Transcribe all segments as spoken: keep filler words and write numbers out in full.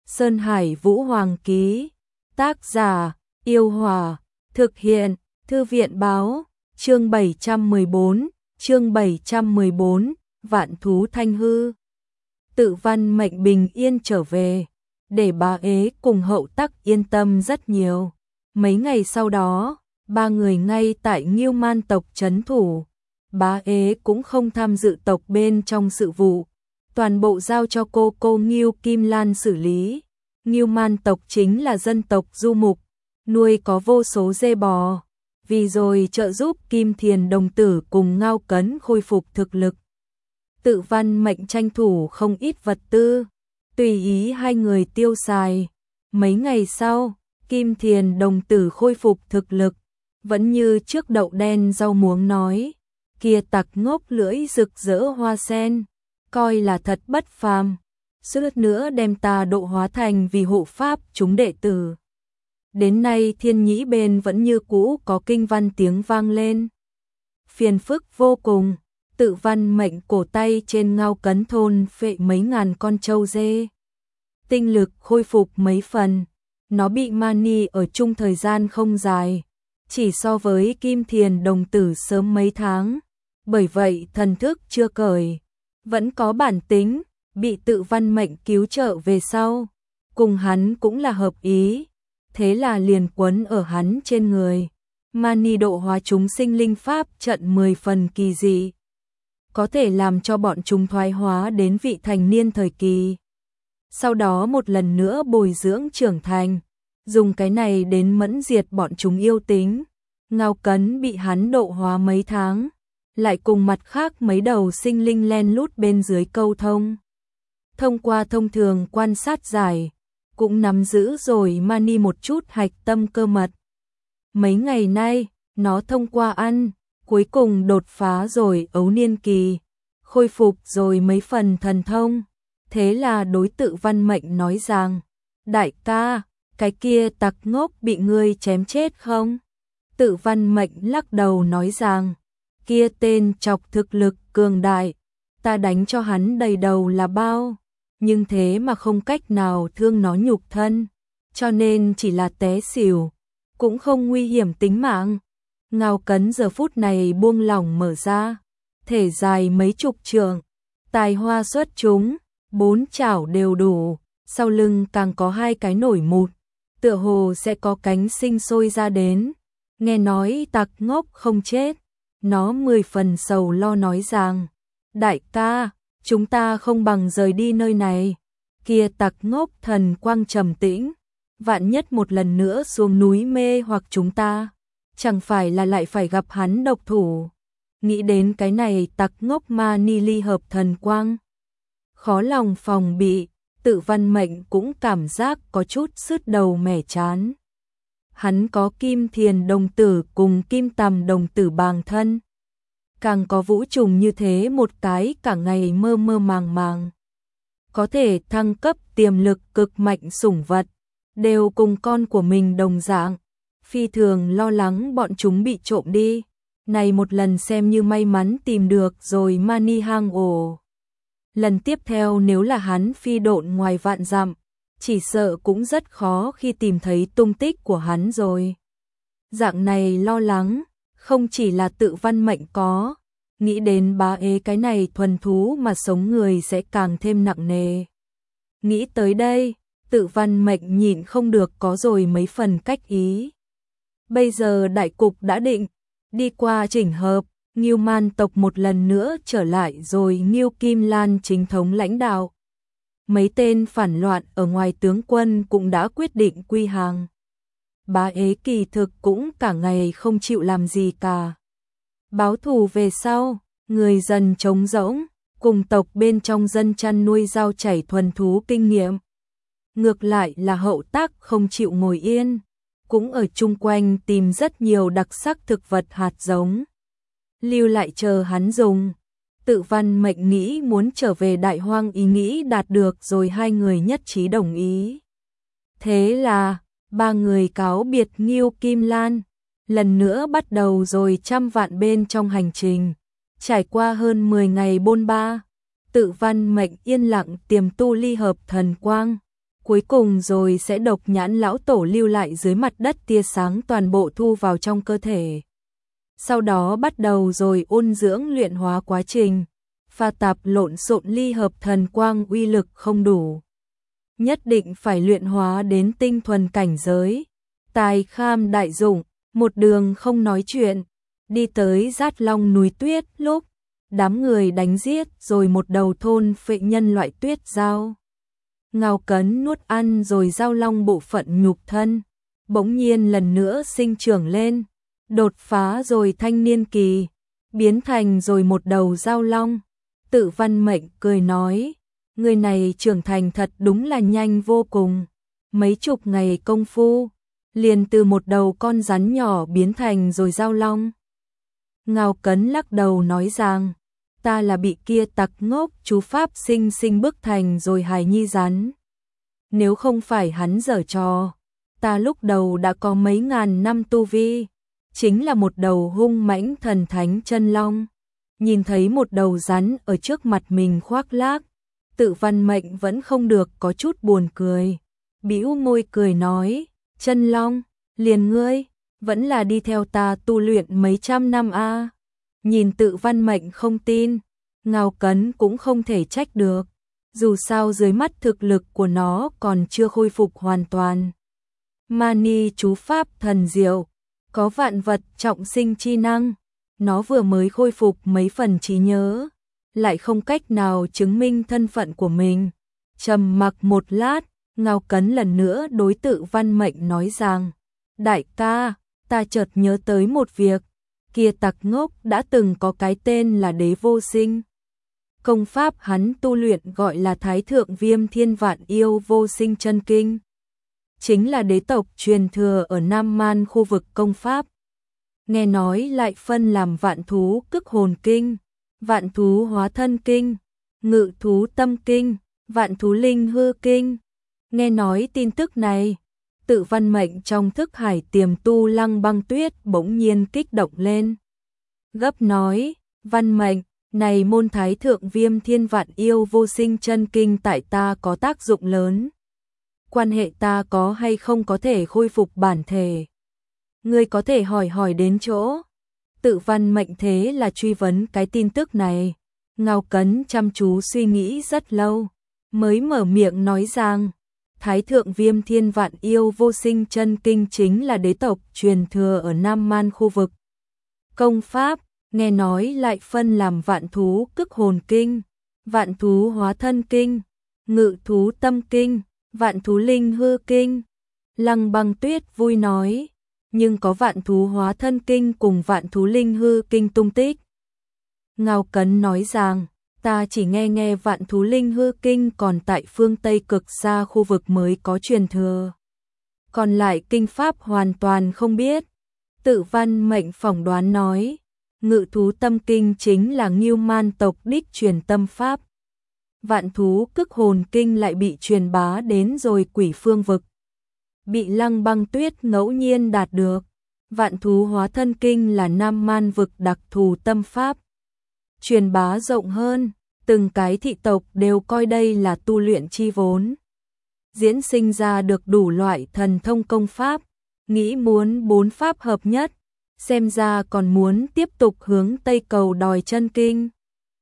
Sơn Hải Vũ Hoàng ký. Tác giả: Yêu Hòa. Thực hiện: Thư viện báo. Chương bảy trăm mười bốn, chương bảy trăm mười bốn, Vạn thú thanh hư. Tự Văn Mệnh bình yên trở về, để Bá Ế cùng Hậu Tắc yên tâm rất nhiều. Mấy ngày sau đó, ba người ngay tại Ngưu Man tộc trấn thủ. Bá Ế cũng không tham dự tộc bên trong sự vụ, toàn bộ giao cho cô cô Ngưu Kim Lan xử lý. Ngưu Man tộc chính là dân tộc du mục, nuôi có vô số dê bò, vì rồi trợ giúp Kim Thiền đồng tử cùng Ngao Cấn khôi phục thực lực. Tự Văn Mệnh tranh thủ không ít vật tư, tùy ý hai người tiêu xài. Mấy ngày sau, Kim Thiền đồng tử khôi phục thực lực, vẫn như trước đậu đen rau muống nói, kia tặc ngốc lưỡi rực rỡ hoa sen, coi là thật bất phàm, suýt nữa đem ta độ hóa thành vì hộ pháp chúng đệ tử. Đến nay Thiên Nhĩ bên vẫn như cũ có kinh văn tiếng vang lên. Phiền phức vô cùng, Tự Văn Mệnh cổ tay trên Ngao Cấn thôn phệ mấy ngàn con trâu dê. Tinh lực khôi phục mấy phần, nó bị mani ở chung thời gian không dài, chỉ so với Kim Thiền đồng tử sớm mấy tháng, bởi vậy thần thức chưa cởi, vẫn có bản tính, bị Tự Văn Mệnh cứu trợ về sau, cùng hắn cũng là hợp ý, thế là liền quấn ở hắn trên người. Mani độ hóa chúng sinh linh pháp trận mười phần kỳ dị, có thể làm cho bọn chúng thoái hóa đến vị thành niên thời kỳ, sau đó một lần nữa bồi dưỡng trưởng thành, dùng cái này đến mẫn diệt bọn chúng yêu tính. Ngao Cấn bị hắn độ hóa mấy tháng, lại cùng mặt khác mấy đầu sinh linh len lút bên dưới câu thông. Thông qua thông thường quan sát giải, cũng nắm giữ rồi mani một chút hạch tâm cơ mật. Mấy ngày nay, nó thông qua ăn, cuối cùng đột phá rồi ấu niên kỳ, khôi phục rồi mấy phần thần thông. Thế là đối Tự Văn Mệnh nói rằng, đại ca, cái kia tặc ngốc bị ngươi chém chết không? Tự Văn Mệnh lắc đầu nói rằng, kia tên chọc thực lực cường đại, ta đánh cho hắn đầy đầu là bao, nhưng thế mà không cách nào thương nó nhục thân, cho nên chỉ là té xỉu, cũng không nguy hiểm tính mạng. Ngao Cấn giờ phút này buông lỏng mở ra, thể dài mấy chục trượng, tài hoa xuất chúng, bốn chảo đều đủ, sau lưng càng có hai cái nổi mụt, tựa hồ sẽ có cánh sinh sôi ra đến. Nghe nói tặc ngốc không chết, nó mười phần sầu lo nói rằng, đại ca, chúng ta không bằng rời đi nơi này. Kia tặc ngốc thần quang trầm tĩnh, vạn nhất một lần nữa xuống núi mê hoặc chúng ta, chẳng phải là lại phải gặp hắn độc thủ. Nghĩ đến cái này tặc ngốc mani ly hợp thần quang, khó lòng phòng bị, Tự Văn Mệnh cũng cảm giác có chút sứt đầu mẻ chán. Hắn có Kim Thiền đồng tử cùng Kim Tầm đồng tử bàng thân, càng có vũ trùng như thế một cái cả ngày mơ mơ màng màng, có thể thăng cấp tiềm lực cực mạnh sủng vật, đều cùng con của mình đồng dạng, phi thường lo lắng bọn chúng bị trộm đi. Này một lần xem như may mắn tìm được rồi mani hang ổ. Lần tiếp theo nếu là hắn phi độn ngoài vạn dặm, chỉ sợ cũng rất khó khi tìm thấy tung tích của hắn rồi. Dạng này lo lắng, không chỉ là Tự Văn Mệnh có, nghĩ đến Bá Ế cái này thuần thú mà sống người sẽ càng thêm nặng nề. Nghĩ tới đây, Tự Văn Mệnh nhịn không được có rồi mấy phần cách ý. Bây giờ đại cục đã định, đi qua chỉnh hợp, Ngưu Man tộc một lần nữa trở lại rồi Ngưu Kim Lan chính thống lãnh đạo. Mấy tên phản loạn ở ngoài tướng quân cũng đã quyết định quy hàng. Bá Ế kỳ thực cũng cả ngày không chịu làm gì cả. Báo thù về sau, người dần trống rỗng, cùng tộc bên trong dân chăn nuôi rau chảy thuần thú kinh nghiệm. Ngược lại là Hậu Tắc không chịu ngồi yên, cũng ở chung quanh tìm rất nhiều đặc sắc thực vật hạt giống, lưu lại chờ hắn dùng. Tự Văn Mệnh nghĩ muốn trở về Đại Hoang ý nghĩ đạt được rồi hai người nhất trí đồng ý. Thế là, ba người cáo biệt Ngưu Kim Lan, lần nữa bắt đầu rồi trăm vạn bên trong hành trình. Trải qua hơn mười ngày bôn ba, Tự Văn Mệnh yên lặng tiềm tu ly hợp thần quang, cuối cùng rồi sẽ độc nhãn lão tổ lưu lại dưới mặt đất tia sáng toàn bộ thu vào trong cơ thể. Sau đó bắt đầu rồi ôn dưỡng luyện hóa quá trình, pha tạp lộn xộn ly hợp thần quang uy lực không đủ. Nhất định phải luyện hóa đến tinh thuần cảnh giới. Tài kham đại dụng, một đường không nói chuyện, đi tới Dát Long núi tuyết lúc, đám người đánh giết rồi một đầu thôn phệ nhân loại tuyết dao. Ngao Cấn nuốt ăn rồi Dao Long bộ phận nhục thân, bỗng nhiên lần nữa sinh trưởng lên, đột phá rồi thanh niên kỳ, biến thành rồi một đầu Dao Long. Tự Văn Mệnh cười nói, người này trưởng thành thật đúng là nhanh vô cùng, mấy chục ngày công phu, liền từ một đầu con rắn nhỏ biến thành rồi Dao Long. Ngao Cấn lắc đầu nói rằng, ta là bị kia tặc ngốc chú pháp sinh sinh bức thành rồi hài nhi rắn. Nếu không phải hắn giở trò, ta lúc đầu đã có mấy ngàn năm tu vi, chính là một đầu hung mãnh thần thánh chân long. Nhìn thấy một đầu rắn ở trước mặt mình khoác lác, Tự Văn Mệnh vẫn không được có chút buồn cười, bĩu môi cười nói, chân long, liền ngươi, vẫn là đi theo ta tu luyện mấy trăm năm a. À. Nhìn Tự Văn Mệnh không tin, Ngao Cấn cũng không thể trách được, dù sao dưới mắt thực lực của nó còn chưa khôi phục hoàn toàn. Mani chú pháp thần diệu, có vạn vật trọng sinh chi năng, nó vừa mới khôi phục mấy phần trí nhớ, lại không cách nào chứng minh thân phận của mình. Trầm mặc một lát, Ngao Cấn lần nữa đối Tự Văn Mệnh nói rằng, đại ca, ta chợt nhớ tới một việc, kia tặc ngốc đã từng có cái tên là Đế Vô Sinh. Công pháp hắn tu luyện gọi là Thái Thượng Viêm Thiên Vạn Yêu Vô Sinh Chân Kinh, chính là đế tộc truyền thừa ở Nam Man khu vực công pháp. Nghe nói lại phân làm Vạn Thú Cức Hồn Kinh, Vạn Thú Hóa Thân Kinh, Ngự Thú Tâm Kinh, Vạn Thú Linh Hư Kinh. Nghe nói tin tức này, Tự Văn Mệnh trong thức hải tiềm tu Lăng Băng Tuyết bỗng nhiên kích động lên. Gấp nói, Văn Mệnh, này môn Thái Thượng Viêm Thiên Vạn Yêu Vô Sinh Chân Kinh tại ta có tác dụng lớn. Quan hệ ta có hay không có thể khôi phục bản thể? Ngươi có thể hỏi hỏi đến chỗ. Tự Văn Mệnh thế là truy vấn cái tin tức này. Ngao Cấn chăm chú suy nghĩ rất lâu, mới mở miệng nói rằng, Thái Thượng Viêm Thiên Vạn Yêu Vô Sinh Chân Kinh chính là đế tộc truyền thừa ở Nam Man khu vực. Công pháp, nghe nói lại phân làm Vạn Thú Cức Hồn Kinh, Vạn Thú Hóa Thân Kinh, Ngự Thú Tâm Kinh, Vạn Thú Linh Hư Kinh. Lăng Băng Tuyết vui nói, nhưng có Vạn Thú Hóa Thân Kinh cùng Vạn Thú Linh Hư Kinh tung tích. Ngao Cấn nói rằng, ta chỉ nghe nghe Vạn Thú Linh Hư Kinh còn tại phương Tây cực xa khu vực mới có truyền thừa. Còn lại kinh pháp hoàn toàn không biết. Tự Văn Mệnh phỏng đoán nói, Ngự Thú Tâm Kinh chính là Ngưu Man tộc đích truyền tâm pháp. Vạn Thú Cức Hồn Kinh lại bị truyền bá đến rồi Quỷ Phương vực, bị Lăng Băng Tuyết ngẫu nhiên đạt được. Vạn Thú Hóa Thân Kinh là Nam Man vực đặc thù tâm pháp, truyền bá rộng hơn, từng cái thị tộc đều coi đây là tu luyện chi vốn, diễn sinh ra được đủ loại thần thông công pháp, nghĩ muốn bốn pháp hợp nhất, xem ra còn muốn tiếp tục hướng Tây cầu đòi chân kinh.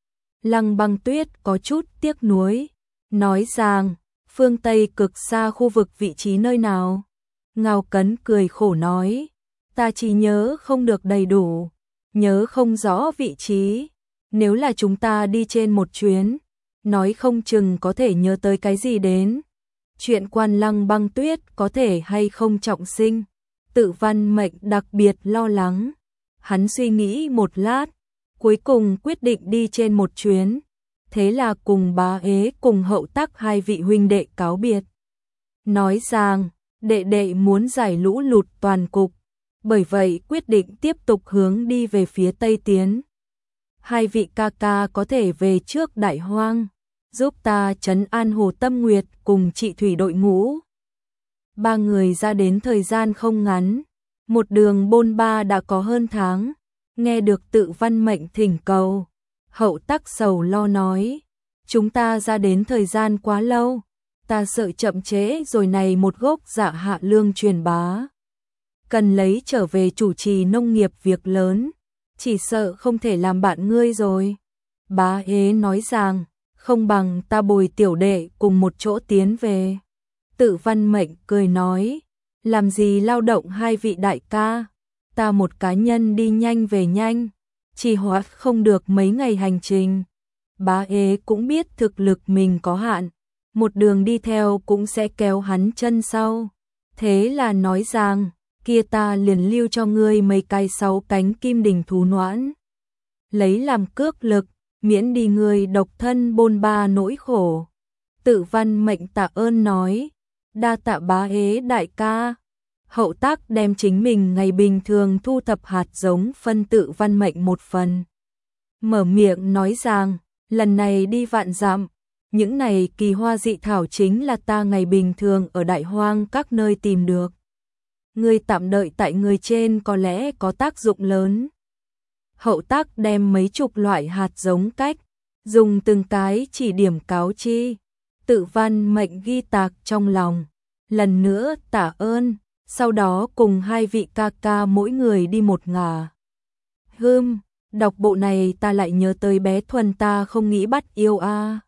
Lăng Băng Tuyết có chút tiếc nuối, nói rằng, phương Tây cực xa khu vực vị trí nơi nào? Ngao Cấn cười khổ nói, ta chỉ nhớ không được đầy đủ, nhớ không rõ vị trí. Nếu là chúng ta đi trên một chuyến, nói không chừng có thể nhớ tới cái gì đến. Chuyện quan Lăng Băng Tuyết có thể hay không trọng sinh, Tự Văn Mệnh đặc biệt lo lắng. Hắn suy nghĩ một lát, cuối cùng quyết định đi trên một chuyến. Thế là cùng Bá Ế cùng Hậu Tắc hai vị huynh đệ cáo biệt, nói rằng đệ đệ muốn giải lũ lụt toàn cục, bởi vậy quyết định tiếp tục hướng đi về phía Tây tiến. Hai vị ca ca có thể về trước Đại Hoang, giúp ta trấn an Hồ Tâm Nguyệt cùng trị thủy đội ngũ. Ba người ra đến thời gian không ngắn, một đường bôn ba đã có hơn tháng. Nghe được Tự Văn Mệnh thỉnh cầu, Hậu Tắc sầu lo nói, chúng ta ra đến thời gian quá lâu, ta sợ chậm trễ rồi này một gốc dạ hạ lương truyền bá. Cần lấy trở về chủ trì nông nghiệp việc lớn, chỉ sợ không thể làm bạn ngươi rồi. Bá ế nói rằng, không bằng ta bồi tiểu đệ cùng một chỗ tiến về. Tự Văn Mệnh cười nói, làm gì lao động hai vị đại ca, ta một cá nhân đi nhanh về nhanh, chỉ hoãn không được mấy ngày hành trình. Bá ế cũng biết thực lực mình có hạn, một đường đi theo cũng sẽ kéo hắn chân sau. Thế là nói rằng, kia ta liền lưu cho ngươi mấy cái sáu cánh kim đình thú noãn, lấy làm cước lực, miễn đi ngươi độc thân bôn ba nỗi khổ. Tự Văn Mệnh tạ ơn nói, đa tạ bá ế đại ca. Hậu Tác đem chính mình ngày bình thường thu thập hạt giống phân Tự Văn Mệnh một phần. Mở miệng nói rằng, lần này đi vạn dặm, những này kỳ hoa dị thảo chính là ta ngày bình thường ở đại hoang các nơi tìm được. Ngươi tạm đợi tại người trên có lẽ có tác dụng lớn. Hậu Tác đem mấy chục loại hạt giống cách, dùng từng cái chỉ điểm cáo chi. Tự Văn Mệnh ghi tạc trong lòng, lần nữa tạ ơn, sau đó cùng hai vị ca ca mỗi người đi một ngả. Hừm, đọc bộ này ta lại nhớ tới bé Thuần ta không nghĩ bắt yêu a.